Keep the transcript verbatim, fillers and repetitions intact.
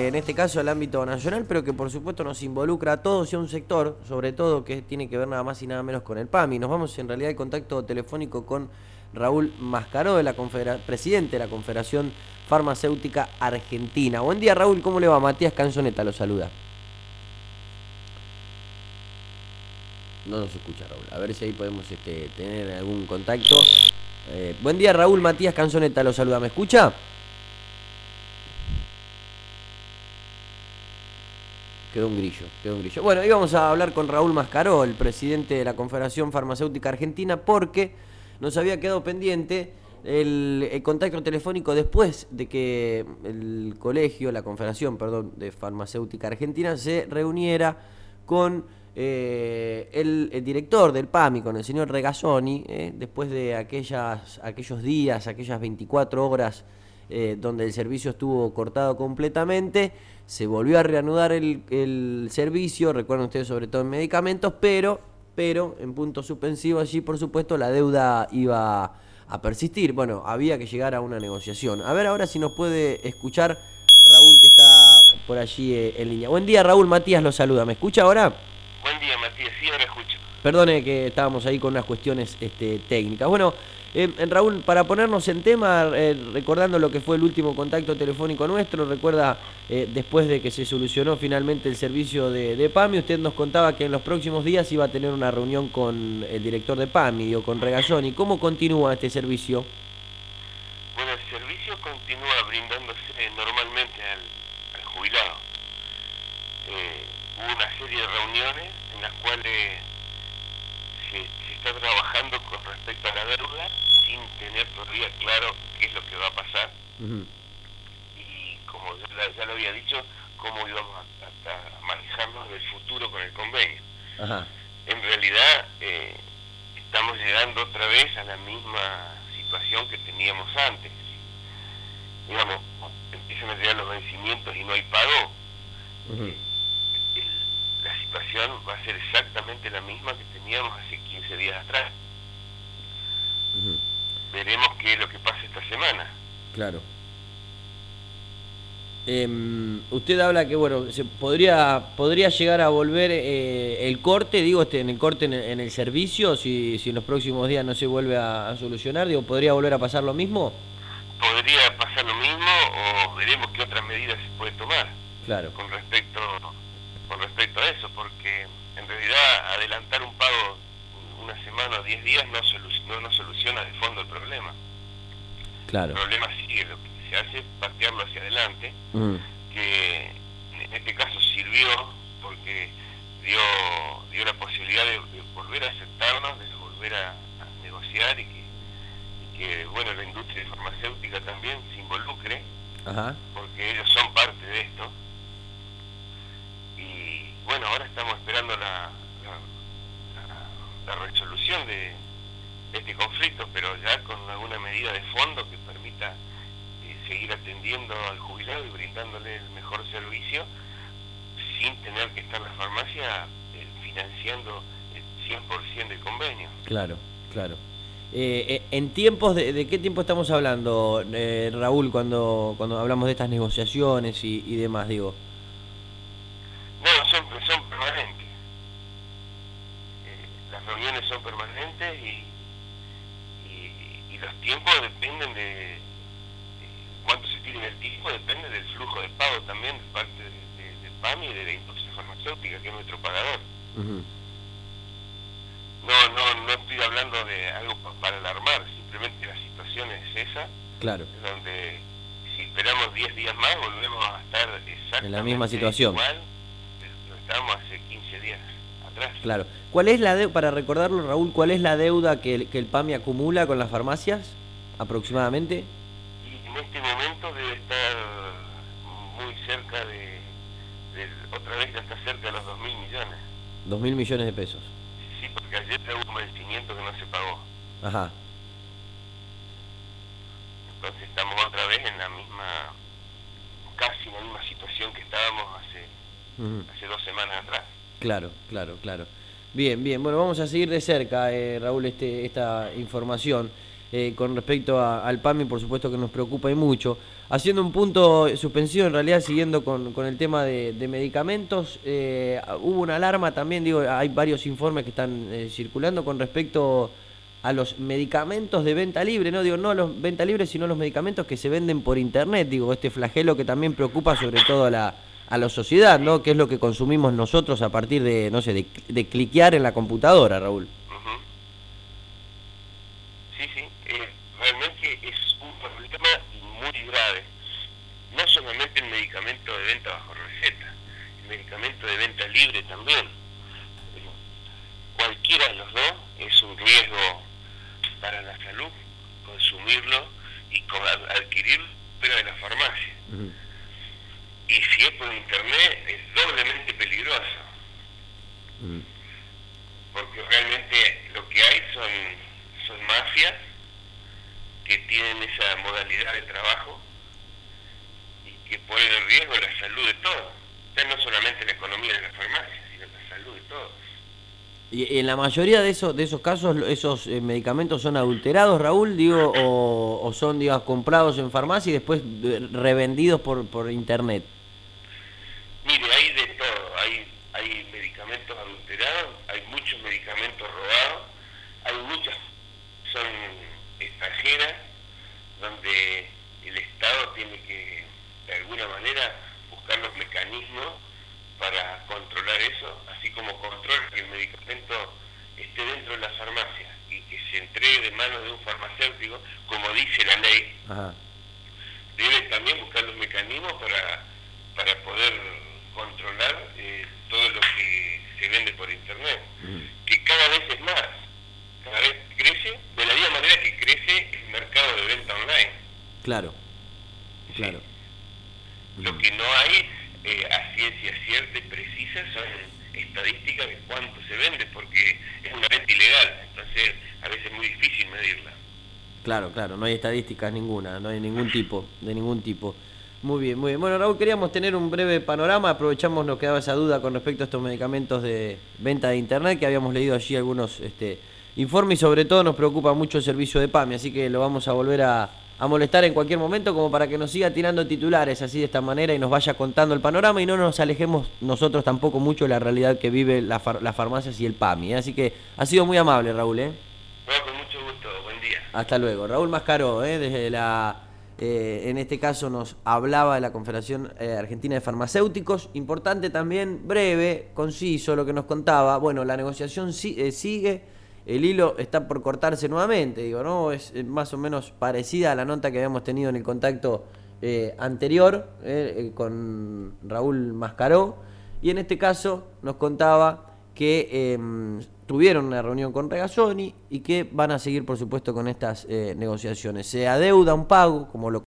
eh, en este caso al ámbito nacional, pero que por supuesto nos involucra a todos y a un sector, sobre todo que tiene que ver nada más y nada menos con el PAMI. Nos vamos en realidad en contacto telefónico con Raúl Mascaró, de la Confedera- presidente de la Confederación Farmacéutica Argentina. Buen día, Raúl, ¿cómo le va? Matías Canzoneta lo saluda. No nos escucha, Raúl. A ver si ahí podemos este, tener algún contacto. Eh, buen día, Raúl. Matías Canzoneta lo saluda. ¿Me escucha? Quedó un grillo, quedó un grillo. Bueno, íbamos a hablar con Raúl Mascaró, el presidente de la Confederación Farmacéutica Argentina, porque nos había quedado pendiente el, el contacto telefónico después de que el colegio, la Confederación, perdón, de Farmacéutica Argentina se reuniera con eh, el, el director del PAMI, con el señor Regazzoni, eh, después de aquellas, aquellos días, aquellas veinticuatro horas eh, donde el servicio estuvo cortado completamente. Se volvió a reanudar el, el servicio, recuerden ustedes, sobre todo en medicamentos, pero, pero en punto suspensivo allí, por supuesto, la deuda iba a persistir. Bueno, había que llegar a una negociación. A ver ahora si nos puede escuchar Raúl, que está por allí eh, en línea. Buen día, Raúl. Matías lo saluda. ¿Me escucha ahora? Buen día, Matías. Sí, ahora escucho. Perdone que estábamos ahí con unas cuestiones este, técnicas. Bueno, eh, Raúl, para ponernos en tema, eh, recordando lo que fue el último contacto telefónico nuestro, recuerda, eh, después de que se solucionó finalmente el servicio de, de PAMI, usted nos contaba que en los próximos días iba a tener una reunión con el director de PAMI, o con Regazzoni. ¿Cómo continúa este servicio? Bueno, el servicio continúa brindándose normalmente al, al jubilado. Eh, hubo una serie de reuniones en las cuales se, se está trabajando con respecto a la deuda sin tener todavía claro qué es lo que va a pasar. Uh-huh. Y como ya, ya lo había dicho, cómo íbamos a, a, a manejarnos del futuro con el convenio. Uh-huh. En realidad eh, estamos llegando otra vez a la misma situación que teníamos antes. Digamos, empiezan a llegar los vencimientos y no hay pago. Uh-huh. La situación va a ser exactamente la misma que teníamos hace quince días atrás. Uh-huh. Veremos qué es lo que pasa esta semana. Claro. Eh, usted habla que, bueno, se podría podría llegar a volver eh, el corte, digo, este, en el corte en el, en el servicio, si, si en los próximos días no se vuelve a, a solucionar, digo, ¿podría volver a pasar lo mismo? Podría pasar lo mismo, o veremos qué otras medidas se puede tomar. Claro. Con respecto con respecto a eso, porque en realidad adelantar un pago una semana o diez días no, solu- no, no soluciona de fondo el problema. Claro. El problema sigue, lo que se hace es patearlo hacia adelante, mm. que en este caso sirvió porque dio dio la posibilidad de, de volver a aceptarnos, de volver a, a negociar y que, y que, bueno, la industria farmacéutica también se involucre. Ajá. Porque ellos son parte de esto. Bueno, ahora estamos esperando la, la, la, la resolución de, de este conflicto, pero ya con alguna medida de fondo que permita eh, seguir atendiendo al jubilado y brindándole el mejor servicio sin tener que estar la farmacia eh, financiando el cien por ciento del convenio. Claro, claro. Eh, ¿En tiempos de, de qué tiempo estamos hablando, eh, Raúl, cuando, cuando hablamos de estas negociaciones y, y demás, digo? No, son, son permanentes. Eh, las reuniones son permanentes y, y, y los tiempos dependen de, de cuánto se tire en el tiempo, depende del flujo de pago también de parte de, de, del PAMI y de la industria farmacéutica, que es nuestro pagador. Uh-huh. No, no, no estoy hablando de algo para alarmar, simplemente la situación es esa. Claro. Donde si esperamos diez días más volvemos a estar exactamente en la misma situación. Igual. Estábamos hace quince días atrás. Claro. ¿Cuál es la deuda, para recordarlo, Raúl, cuál es la deuda que el, que el PAMI acumula con las farmacias, aproximadamente? Y en este momento debe estar muy cerca de, de otra vez ya está cerca de los dos mil millones. Dos mil millones de pesos. Sí, porque ayer hubo un vencimiento que no se pagó. Ajá. Entonces estamos otra vez en la misma, casi en la misma situación que estábamos hace... Uh-huh. hace dos semanas atrás. Claro, claro, claro. Bien, bien. Bueno, vamos a seguir de cerca, eh, Raúl, este, esta información. eh, con respecto a, al PAMI, por supuesto que nos preocupa y mucho. Haciendo un punto suspensivo, en realidad siguiendo con, con el tema de, de medicamentos, eh, hubo una alarma también, digo, hay varios informes que están eh, circulando con respecto a los medicamentos de venta libre, no digo no los venta libre, sino los medicamentos que se venden por internet, digo, este flagelo que también preocupa sobre todo a la, a la sociedad, ¿no? Que es lo que consumimos nosotros a partir de, no sé, de, de cliquear en la computadora, Raúl. Uh-huh. Sí, sí, eh, realmente es un problema muy grave. No solamente el medicamento de venta bajo receta, el medicamento de venta libre también. Cualquiera de los dos es un riesgo para la salud, consumirlo y adquirirlo fuera de la farmacia. Uh-huh. Y si es por internet es doblemente peligroso. Uh-huh. Porque realmente lo que hay son, son mafias que tienen esa modalidad de trabajo y que ponen en riesgo la salud de todos. O sea, no solamente la economía de la farmacia, sino la salud de todos. Y en la mayoría de esos de esos casos, esos eh, medicamentos son adulterados, Raúl, digo, o, o son, digamos, comprados en farmacia y después revendidos por, por internet. Mire, hay de todo, hay, hay medicamentos adulterados, hay muchos medicamentos robados, hay muchas son extranjeras, donde el Estado tiene que, de alguna manera, buscar los mecanismos para controlar eso, así como controlar que el medicamento esté dentro de la farmacia y que se entregue de manos de un farmacéutico, como dice la ley. Ajá. Debe también buscar los mecanismos para, para poder controlar eh, todo lo que se vende por internet, uh-huh. que cada vez es más, cada vez crece, de la misma manera que crece el mercado de venta online. Claro, claro. Sí. Lo que no hay Eh, a ciencia cierta y precisa son estadísticas de cuánto se vende, porque es una venta ilegal, entonces a veces es muy difícil medirla. Claro, claro, no hay estadísticas ninguna, no hay ningún tipo, de ningún tipo. Muy bien, muy bien. Bueno, Raúl, queríamos tener un breve panorama, aprovechamos, nos quedaba esa duda con respecto a estos medicamentos de venta de internet, que habíamos leído allí algunos este, informes y sobre todo nos preocupa mucho el servicio de PAMI, así que lo vamos a volver a... a molestar en cualquier momento como para que nos siga tirando titulares así de esta manera y nos vaya contando el panorama y no nos alejemos nosotros tampoco mucho de la realidad que vive la far las farmacias y el PAMI, ¿eh? Así que ha sido muy amable, Raúl, ¿eh? No, con mucho gusto, buen día. Hasta luego. Raúl Mascaró, ¿eh? Desde la, eh, en este caso nos hablaba de la Confederación eh, Argentina de Farmacéuticos, importante también, breve, conciso lo que nos contaba, bueno, la negociación si eh, sigue. El hilo está por cortarse nuevamente, digo, ¿no? Es más o menos parecida a la nota que habíamos tenido en el contacto eh, anterior eh, eh, con Raúl Mascaró. Y en este caso nos contaba que eh, tuvieron una reunión con Regazzoni y que van a seguir, por supuesto, con estas eh, negociaciones. Se adeuda un pago, como lo